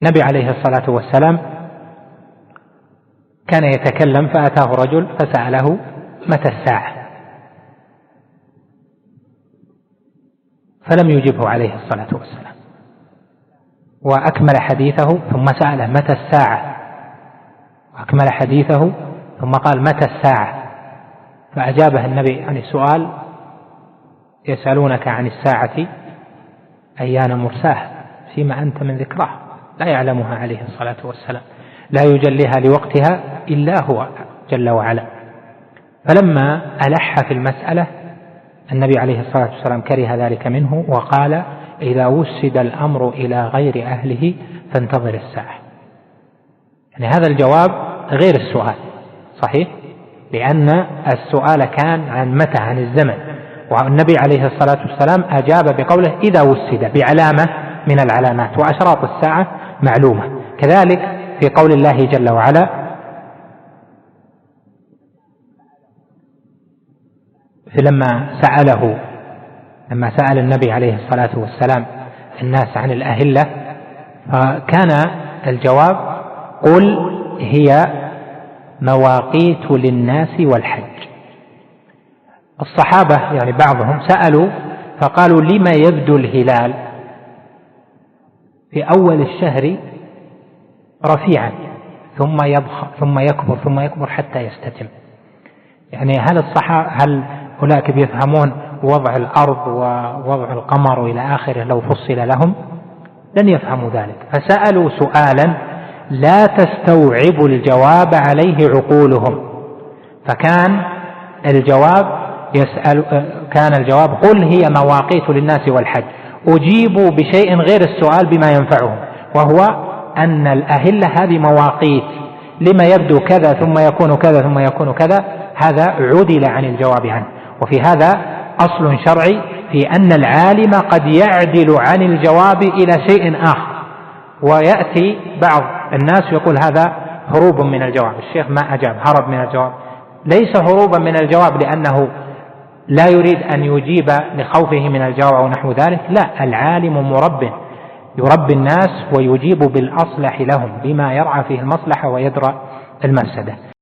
النبي عليه الصلاة والسلام كان يتكلم فأتاه رجل فسأله متى الساعة، فلم يجبه عليه الصلاة والسلام، وأكمل حديثه ثم سأله متى الساعة، وأكمل حديثه ثم قال متى الساعة، فأجابه النبي عن السؤال: يسألونك عن الساعة أيان مرساها، فيما أنت من ذكرها، لا يعلمها عليه الصلاة والسلام، لا يجليها لوقتها إلا هو جل وعلا. فلما ألح في المسألة النبي عليه الصلاة والسلام كره ذلك منه وقال: إذا وسد الأمر إلى غير أهله فانتظر الساعة. يعني هذا الجواب غير السؤال صحيح، لأن السؤال كان عن متى، عن الزمن، والنبي عليه الصلاة والسلام أجاب بقوله إذا وسد، بعلامة من العلامات، وأشراط الساعة معلومة. كذلك في قول الله جل وعلا لما سأل النبي عليه الصلاة والسلام الناس عن الأهلة، فكان الجواب: قل هي مواقيت للناس والحج. الصحابة يعني بعضهم سألوا فقالوا: لما يبدو الهلال في أول الشهر رفيعا ثم يكبر حتى يستتم؟ يعني هل أولئك بيفهمون وضع الأرض ووضع القمر وإلى آخره لو فصل لهم؟ لن يفهموا ذلك، فسألوا سؤالا لا تستوعب الجواب عليه عقولهم، فكان الجواب قل هي مواقيت للناس والحج. أجيبوا بشيء غير السؤال بما ينفعهم، وهو أن الأهلة هذه مواقيت، لما يبدو كذا ثم يكون كذا ثم يكون كذا، هذا عدل عن الجواب عنه. وفي هذا أصل شرعي في أن العالم قد يعدل عن الجواب إلى شيء آخر، ويأتي بعض الناس يقول هذا هروب من الجواب، الشيخ ما أجاب، هرب من الجواب. ليس هروبا من الجواب لأنه لا يريد أن يجيب لخوفه من الجواب أو نحو ذلك، لا، العالم يربي الناس ويجيب بالأصلح لهم بما يرعى فيه المصلحة ويدرى المفسدة.